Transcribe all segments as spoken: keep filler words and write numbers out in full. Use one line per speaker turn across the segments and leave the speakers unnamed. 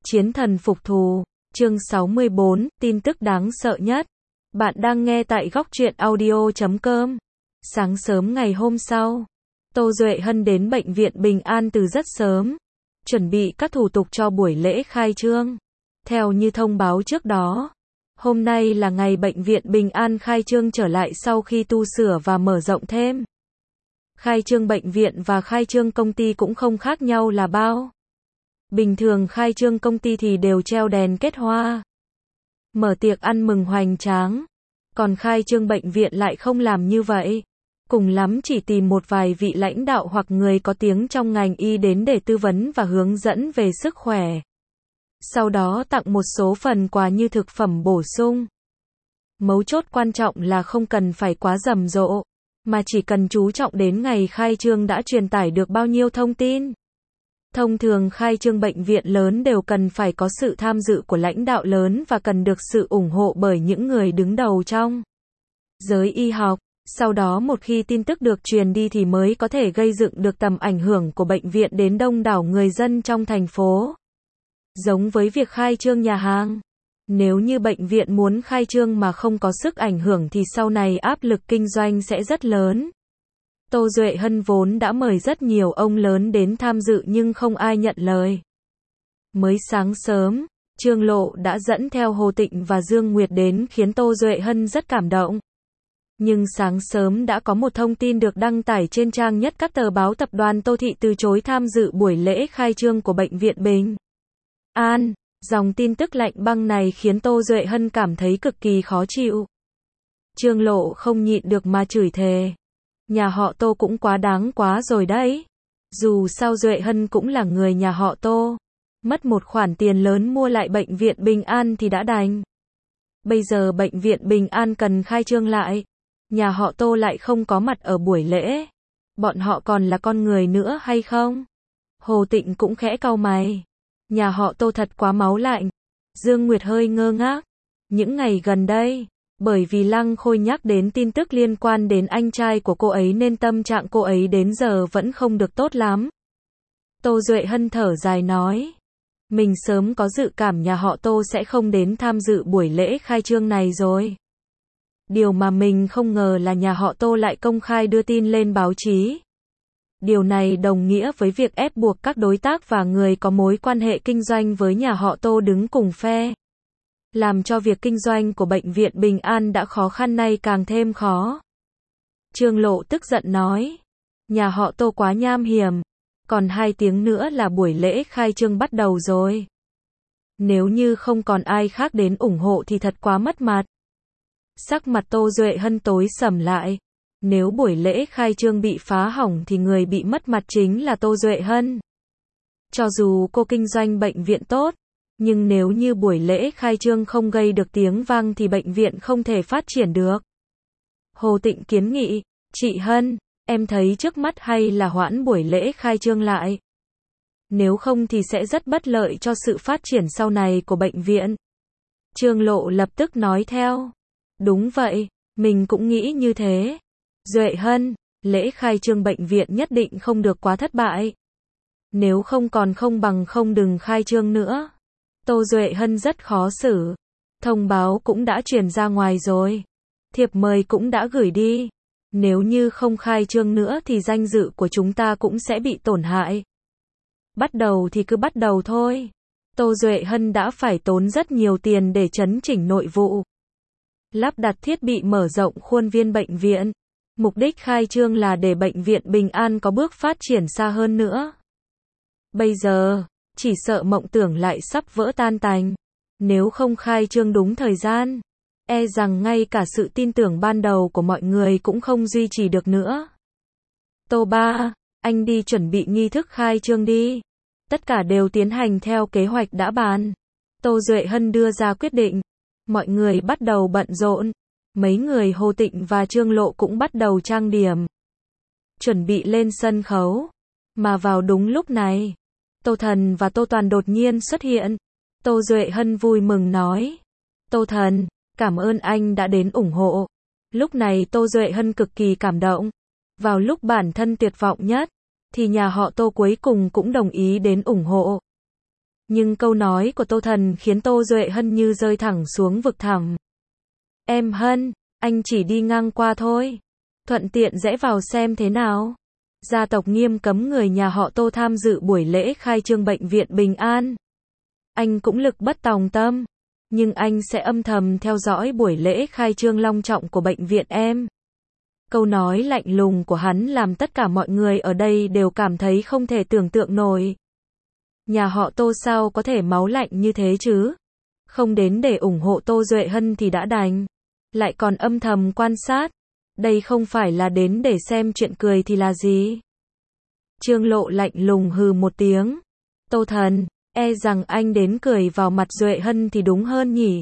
Chiến thần phục thù, chương sáu mươi bốn, tin tức đáng sợ nhất. Bạn đang nghe tại góc truyện audio chấm com. Sáng sớm ngày hôm sau, Tô Duệ Hân đến bệnh viện Bình An từ rất sớm, chuẩn bị các thủ tục cho buổi lễ khai trương. Theo như thông báo trước đó, hôm nay là ngày bệnh viện Bình An khai trương trở lại sau khi tu sửa và mở rộng thêm. Khai trương bệnh viện và khai trương công ty cũng không khác nhau là bao. Bình thường khai trương công ty thì đều treo đèn kết hoa, mở tiệc ăn mừng hoành tráng. Còn khai trương bệnh viện lại không làm như vậy. Cùng lắm chỉ tìm một vài vị lãnh đạo hoặc người có tiếng trong ngành y đến để tư vấn và hướng dẫn về sức khỏe. Sau đó tặng một số phần quà như thực phẩm bổ sung. Mấu chốt quan trọng là không cần phải quá rầm rộ, mà chỉ cần chú trọng đến ngày khai trương đã truyền tải được bao nhiêu thông tin. Thông thường khai trương bệnh viện lớn đều cần phải có sự tham dự của lãnh đạo lớn và cần được sự ủng hộ bởi những người đứng đầu trong giới y học. Sau đó một khi tin tức được truyền đi thì mới có thể gây dựng được tầm ảnh hưởng của bệnh viện đến đông đảo người dân trong thành phố. Giống với việc khai trương nhà hàng, nếu như bệnh viện muốn khai trương mà không có sức ảnh hưởng thì sau này áp lực kinh doanh sẽ rất lớn. Tô Duệ Hân vốn đã mời rất nhiều ông lớn đến tham dự nhưng không ai nhận lời. Mới sáng sớm, Trương Lộ đã dẫn theo Hồ Tịnh và Dương Nguyệt đến khiến Tô Duệ Hân rất cảm động. Nhưng sáng sớm đã có một thông tin được đăng tải trên trang nhất các tờ báo tập đoàn Tô Thị từ chối tham dự buổi lễ khai trương của bệnh viện Bình An. Dòng tin tức lạnh băng này khiến Tô Duệ Hân cảm thấy cực kỳ khó chịu. Trương Lộ không nhịn được mà chửi thề. Nhà họ Tô cũng quá đáng quá rồi đấy. Dù sao Duệ Hân cũng là người nhà họ Tô. Mất một khoản tiền lớn mua lại bệnh viện Bình An thì đã đành. Bây giờ bệnh viện Bình An cần khai trương lại. Nhà họ Tô lại không có mặt ở buổi lễ. Bọn họ còn là con người nữa hay không? Hồ Tịnh cũng khẽ cau mày. Nhà họ Tô thật quá máu lạnh. Dương Nguyệt hơi ngơ ngác. Những ngày gần đây, bởi vì Lăng Khôi nhắc đến tin tức liên quan đến anh trai của cô ấy nên tâm trạng cô ấy đến giờ vẫn không được tốt lắm. Tô Duệ Hân thở dài nói. Mình sớm có dự cảm nhà họ Tô sẽ không đến tham dự buổi lễ khai trương này rồi. Điều mà mình không ngờ là nhà họ Tô lại công khai đưa tin lên báo chí. Điều này đồng nghĩa với việc ép buộc các đối tác và người có mối quan hệ kinh doanh với nhà họ Tô đứng cùng phe. Làm cho việc kinh doanh của bệnh viện Bình An đã khó khăn nay càng thêm khó. Trương Lộ tức giận nói. Nhà họ Tô quá nham hiểm. Còn hai tiếng nữa là buổi lễ khai trương bắt đầu rồi. Nếu như không còn ai khác đến ủng hộ thì thật quá mất mặt. Sắc mặt Tô Duệ Hân tối sầm lại. Nếu buổi lễ khai trương bị phá hỏng thì người bị mất mặt chính là Tô Duệ Hân. Cho dù cô kinh doanh bệnh viện tốt, nhưng nếu như buổi lễ khai trương không gây được tiếng vang thì bệnh viện không thể phát triển được. Hồ Tịnh kiến nghị, chị Hân, em thấy trước mắt hay là hoãn buổi lễ khai trương lại. Nếu không thì sẽ rất bất lợi cho sự phát triển sau này của bệnh viện. Trương Lộ lập tức nói theo. Đúng vậy, mình cũng nghĩ như thế. Duệ Hân, lễ khai trương bệnh viện nhất định không được quá thất bại. Nếu không còn không bằng không đừng khai trương nữa. Tô Duệ Hân rất khó xử. Thông báo cũng đã truyền ra ngoài rồi. Thiệp mời cũng đã gửi đi. Nếu như không khai trương nữa thì danh dự của chúng ta cũng sẽ bị tổn hại. Bắt đầu thì cứ bắt đầu thôi. Tô Duệ Hân đã phải tốn rất nhiều tiền để chấn chỉnh nội vụ. Lắp đặt thiết bị mở rộng khuôn viên bệnh viện. Mục đích khai trương là để bệnh viện Bình An có bước phát triển xa hơn nữa. Bây giờ, chỉ sợ mộng tưởng lại sắp vỡ tan tành. Nếu không khai trương đúng thời gian, e rằng ngay cả sự tin tưởng ban đầu của mọi người cũng không duy trì được nữa. Tô Ba, anh đi chuẩn bị nghi thức khai trương đi. Tất cả đều tiến hành theo kế hoạch đã bàn. Tô Duệ Hân đưa ra quyết định. Mọi người bắt đầu bận rộn. Mấy người Hồ Tịnh và Trương Lộ cũng bắt đầu trang điểm. Chuẩn bị lên sân khấu. Mà vào đúng lúc này, Tô Thần và Tô Toàn đột nhiên xuất hiện. Tô Duệ Hân vui mừng nói. Tô Thần, cảm ơn anh đã đến ủng hộ. Lúc này Tô Duệ Hân cực kỳ cảm động. Vào lúc bản thân tuyệt vọng nhất, thì nhà họ Tô cuối cùng cũng đồng ý đến ủng hộ. Nhưng câu nói của Tô Thần khiến Tô Duệ Hân như rơi thẳng xuống vực thẳm. Em Hân, anh chỉ đi ngang qua thôi. Thuận tiện rẽ vào xem thế nào. Gia tộc nghiêm cấm người nhà họ Tô tham dự buổi lễ khai trương bệnh viện Bình An. Anh cũng lực bất tòng tâm. Nhưng anh sẽ âm thầm theo dõi buổi lễ khai trương long trọng của bệnh viện em. Câu nói lạnh lùng của hắn làm tất cả mọi người ở đây đều cảm thấy không thể tưởng tượng nổi. Nhà họ Tô sao có thể máu lạnh như thế chứ? Không đến để ủng hộ Tô Duệ Hân thì đã đành. Lại còn âm thầm quan sát. Đây không phải là đến để xem chuyện cười thì là gì? Trương Lộ lạnh lùng hừ một tiếng. Tô Thần, e rằng anh đến cười vào mặt Duệ Hân thì đúng hơn nhỉ?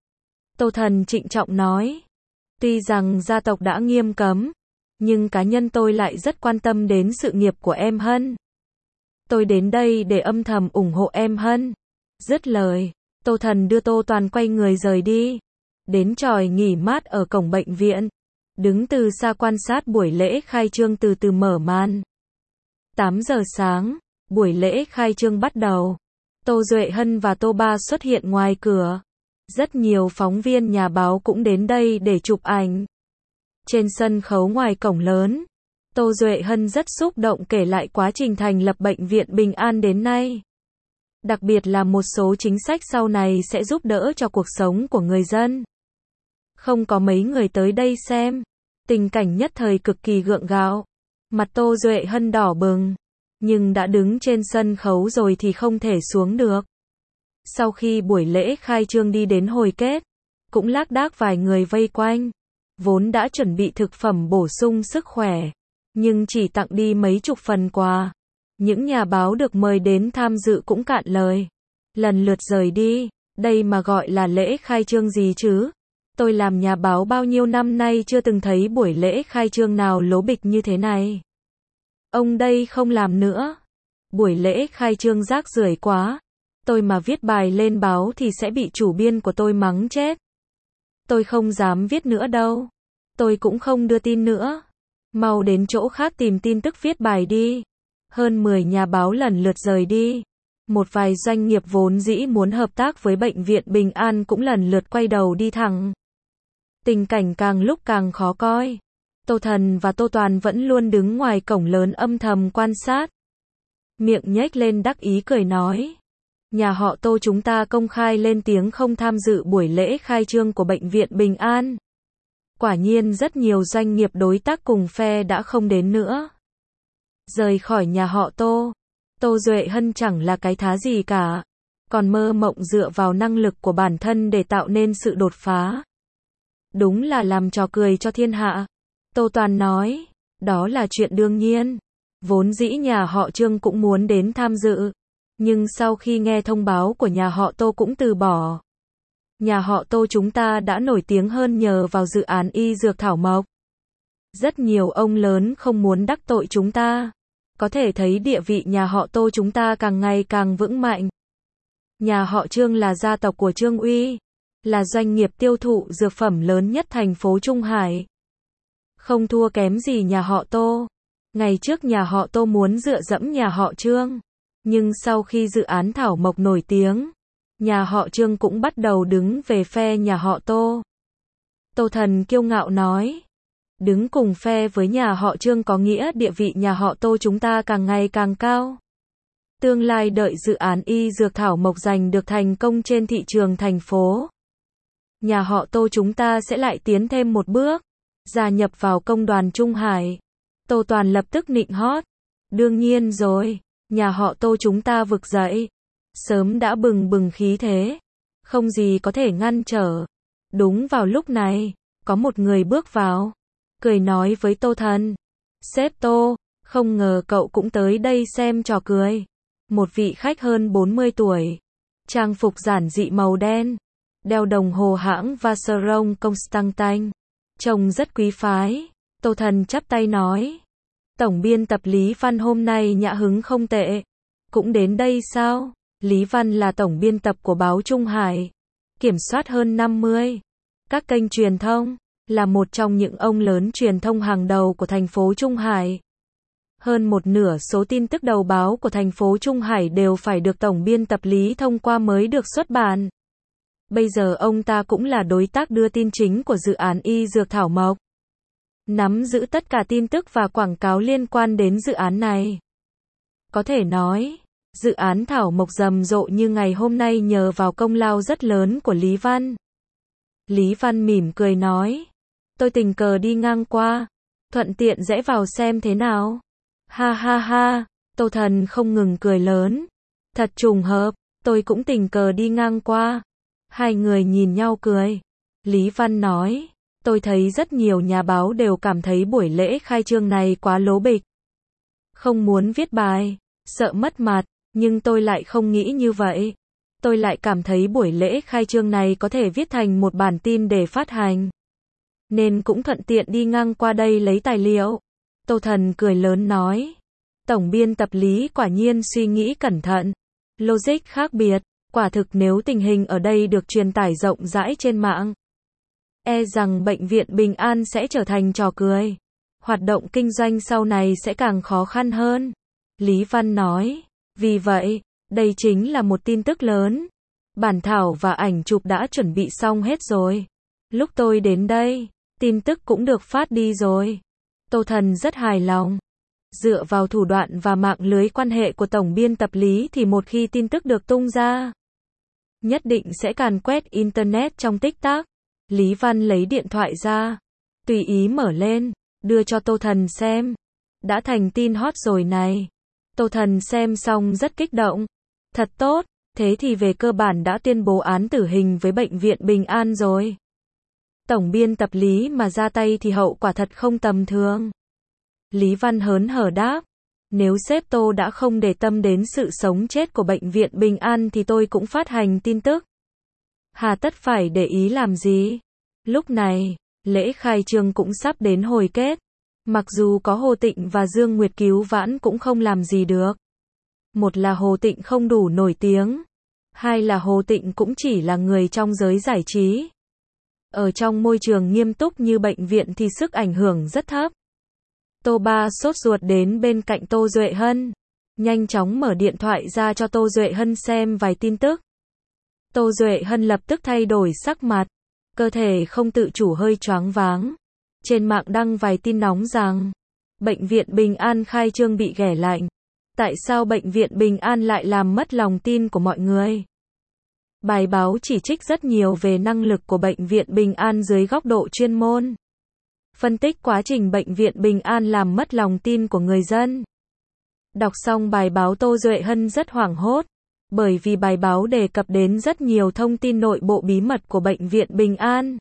Tô Thần trịnh trọng nói. Tuy rằng gia tộc đã nghiêm cấm, nhưng cá nhân tôi lại rất quan tâm đến sự nghiệp của em Hân. Tôi đến đây để âm thầm ủng hộ em Hân. Dứt lời, Tô Thần đưa Tô Toàn quay người rời đi. Đến chòi nghỉ mát ở cổng bệnh viện. Đứng từ xa quan sát buổi lễ khai trương từ từ mở màn. tám giờ sáng, buổi lễ khai trương bắt đầu. Tô Duệ Hân và Tô Ba xuất hiện ngoài cửa. Rất nhiều phóng viên nhà báo cũng đến đây để chụp ảnh. Trên sân khấu ngoài cổng lớn, Tô Duệ Hân rất xúc động kể lại quá trình thành lập bệnh viện Bình An đến nay. Đặc biệt là một số chính sách sau này sẽ giúp đỡ cho cuộc sống của người dân. Không có mấy người tới đây xem. Tình cảnh nhất thời cực kỳ gượng gạo. Mặt Tô Duệ Hân đỏ bừng. Nhưng đã đứng trên sân khấu rồi thì không thể xuống được. Sau khi buổi lễ khai trương đi đến hồi kết, cũng lác đác vài người vây quanh. Vốn đã chuẩn bị thực phẩm bổ sung sức khỏe, nhưng chỉ tặng đi mấy chục phần quà. Những nhà báo được mời đến tham dự cũng cạn lời. Lần lượt rời đi. Đây mà gọi là lễ khai trương gì chứ? Tôi làm nhà báo bao nhiêu năm nay chưa từng thấy buổi lễ khai trương nào lố bịch như thế này. Ông đây không làm nữa. Buổi lễ khai trương rác rưởi quá. Tôi mà viết bài lên báo thì sẽ bị chủ biên của tôi mắng chết. Tôi không dám viết nữa đâu. Tôi cũng không đưa tin nữa. Mau đến chỗ khác tìm tin tức viết bài đi. Hơn mười nhà báo lần lượt rời đi. Một vài doanh nghiệp vốn dĩ muốn hợp tác với bệnh viện Bình An cũng lần lượt quay đầu đi thẳng. Tình cảnh càng lúc càng khó coi. Tô Thần và Tô Toàn vẫn luôn đứng ngoài cổng lớn âm thầm quan sát. Miệng nhếch lên đắc ý cười nói. Nhà họ Tô chúng ta công khai lên tiếng không tham dự buổi lễ khai trương của bệnh viện Bình An. Quả nhiên rất nhiều doanh nghiệp đối tác cùng phe đã không đến nữa. Rời khỏi nhà họ Tô, Tô Duệ Hân chẳng là cái thá gì cả. Còn mơ mộng dựa vào năng lực của bản thân để tạo nên sự đột phá. Đúng là làm trò cười cho thiên hạ. Tô Toàn nói, đó là chuyện đương nhiên. Vốn dĩ nhà họ Trương cũng muốn đến tham dự. Nhưng sau khi nghe thông báo của nhà họ Tô cũng từ bỏ. Nhà họ Tô chúng ta đã nổi tiếng hơn nhờ vào dự án y dược thảo mộc. Rất nhiều ông lớn không muốn đắc tội chúng ta. Có thể thấy địa vị nhà họ Tô chúng ta càng ngày càng vững mạnh. Nhà họ Trương là gia tộc của Trương Uy, là doanh nghiệp tiêu thụ dược phẩm lớn nhất thành phố Trung Hải. Không thua kém gì nhà họ Tô. Ngày trước nhà họ Tô muốn dựa dẫm nhà họ Trương. Nhưng sau khi dự án thảo mộc nổi tiếng, nhà họ Trương cũng bắt đầu đứng về phe nhà họ Tô. Tô Thần kiêu ngạo nói. Đứng cùng phe với nhà họ Trương có nghĩa địa vị nhà họ Tô chúng ta càng ngày càng cao. Tương lai đợi dự án y dược thảo mộc giành được thành công trên thị trường thành phố. Nhà họ Tô chúng ta sẽ lại tiến thêm một bước, gia nhập vào công đoàn Trung Hải. Tô Toàn lập tức nịnh hót. Đương nhiên rồi, nhà họ Tô chúng ta vực dậy. Sớm đã bừng bừng khí thế. Không gì có thể ngăn trở. Đúng vào lúc này, có một người bước vào. Cười nói với Tô Thần. Sếp Tô, không ngờ cậu cũng tới đây xem trò cười. Một vị khách hơn bốn mươi tuổi. Trang phục giản dị màu đen. Đeo đồng hồ hãng Vacheron Constantin. Trông rất quý phái. Tô Thần chắp tay nói. Tổng biên tập Lý Văn hôm nay nhã hứng không tệ. Cũng đến đây sao? Lý Văn là tổng biên tập của báo Trung Hải. Kiểm soát hơn năm mươi các kênh truyền thông. Là một trong những ông lớn truyền thông hàng đầu của thành phố Trung Hải. Hơn một nửa số tin tức đầu báo của thành phố Trung Hải đều phải được tổng biên tập Lý thông qua mới được xuất bản. Bây giờ ông ta cũng là đối tác đưa tin chính của dự án y dược thảo mộc, nắm giữ tất cả tin tức và quảng cáo liên quan đến dự án này. Có thể nói, dự án thảo mộc rầm rộ như ngày hôm nay nhờ vào công lao rất lớn của Lý Văn. Lý Văn mỉm cười nói, tôi tình cờ đi ngang qua, thuận tiện rẽ vào xem thế nào. Ha ha ha, Tô Thần không ngừng cười lớn. Thật trùng hợp, tôi cũng tình cờ đi ngang qua. Hai người nhìn nhau cười. Lý Văn nói, tôi thấy rất nhiều nhà báo đều cảm thấy buổi lễ khai trương này quá lố bịch. Không muốn viết bài, sợ mất mặt, nhưng tôi lại không nghĩ như vậy. Tôi lại cảm thấy buổi lễ khai trương này có thể viết thành một bản tin để phát hành. Nên cũng thuận tiện đi ngang qua đây lấy tài liệu. Tô Thần cười lớn nói, tổng biên tập Lý quả nhiên suy nghĩ cẩn thận, logic khác biệt, quả thực nếu tình hình ở đây được truyền tải rộng rãi trên mạng, e rằng bệnh viện Bình An sẽ trở thành trò cười. Hoạt động kinh doanh sau này sẽ càng khó khăn hơn. Lý Văn nói, vì vậy, đây chính là một tin tức lớn. Bản thảo và ảnh chụp đã chuẩn bị xong hết rồi. Lúc tôi đến đây, tin tức cũng được phát đi rồi. Tô Thần rất hài lòng. Dựa vào thủ đoạn và mạng lưới quan hệ của tổng biên tập Lý thì một khi tin tức được tung ra, nhất định sẽ càn quét Internet trong tích tắc. Lý Văn lấy điện thoại ra, tùy ý mở lên, đưa cho Tô Thần xem. Đã thành tin hot rồi này. Tô Thần xem xong rất kích động. Thật tốt, thế thì về cơ bản đã tuyên bố án tử hình với bệnh viện Bình An rồi. Tổng biên tập Lý mà ra tay thì hậu quả thật không tầm thường. Lý Văn hớn hở đáp, nếu sếp Tô đã không để tâm đến sự sống chết của bệnh viện Bình An thì tôi cũng phát hành tin tức. Hà tất phải để ý làm gì? Lúc này, lễ khai trương cũng sắp đến hồi kết. Mặc dù có Hồ Tịnh và Dương Nguyệt cứu vãn cũng không làm gì được. Một là Hồ Tịnh không đủ nổi tiếng. Hai là Hồ Tịnh cũng chỉ là người trong giới giải trí. Ở trong môi trường nghiêm túc như bệnh viện thì sức ảnh hưởng rất thấp. Tô Ba sốt ruột đến bên cạnh Tô Duệ Hân. Nhanh chóng mở điện thoại ra cho Tô Duệ Hân xem vài tin tức. Tô Duệ Hân lập tức thay đổi sắc mặt. Cơ thể không tự chủ hơi choáng váng. Trên mạng đăng vài tin nóng rằng bệnh viện Bình An khai trương bị ghẻ lạnh. Tại sao bệnh viện Bình An lại làm mất lòng tin của mọi người? Bài báo chỉ trích rất nhiều về năng lực của bệnh viện Bình An dưới góc độ chuyên môn. Phân tích quá trình bệnh viện Bình An làm mất lòng tin của người dân. Đọc xong bài báo Tô Duệ Hân rất hoảng hốt. Bởi vì bài báo đề cập đến rất nhiều thông tin nội bộ bí mật của bệnh viện Bình An.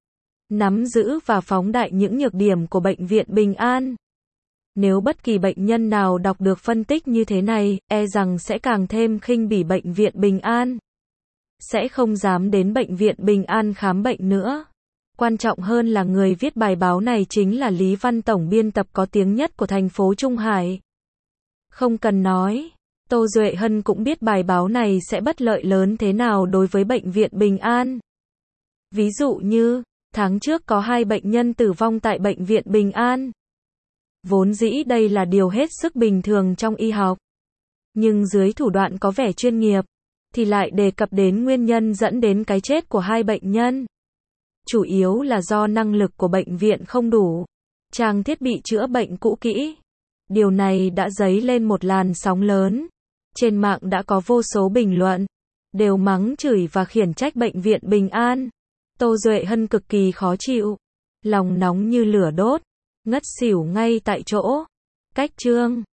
Nắm giữ và phóng đại những nhược điểm của bệnh viện Bình An. Nếu bất kỳ bệnh nhân nào đọc được phân tích như thế này, e rằng sẽ càng thêm khinh bỉ bệnh viện Bình An. Sẽ không dám đến bệnh viện Bình An khám bệnh nữa. Quan trọng hơn là người viết bài báo này chính là Lý Văn, tổng biên tập có tiếng nhất của thành phố Trung Hải. Không cần nói, Tô Duệ Hân cũng biết bài báo này sẽ bất lợi lớn thế nào đối với bệnh viện Bình An. Ví dụ như, tháng trước có hai bệnh nhân tử vong tại bệnh viện Bình An. Vốn dĩ đây là điều hết sức bình thường trong y học. Nhưng dưới thủ đoạn có vẻ chuyên nghiệp, thì lại đề cập đến nguyên nhân dẫn đến cái chết của hai bệnh nhân. Chủ yếu là do năng lực của bệnh viện không đủ, trang thiết bị chữa bệnh cũ kỹ. Điều này đã dấy lên một làn sóng lớn. Trên mạng đã có vô số bình luận, đều mắng chửi và khiển trách bệnh viện Bình An. Tô Duệ Hân cực kỳ khó chịu, lòng nóng như lửa đốt, ngất xỉu ngay tại chỗ. Cách chương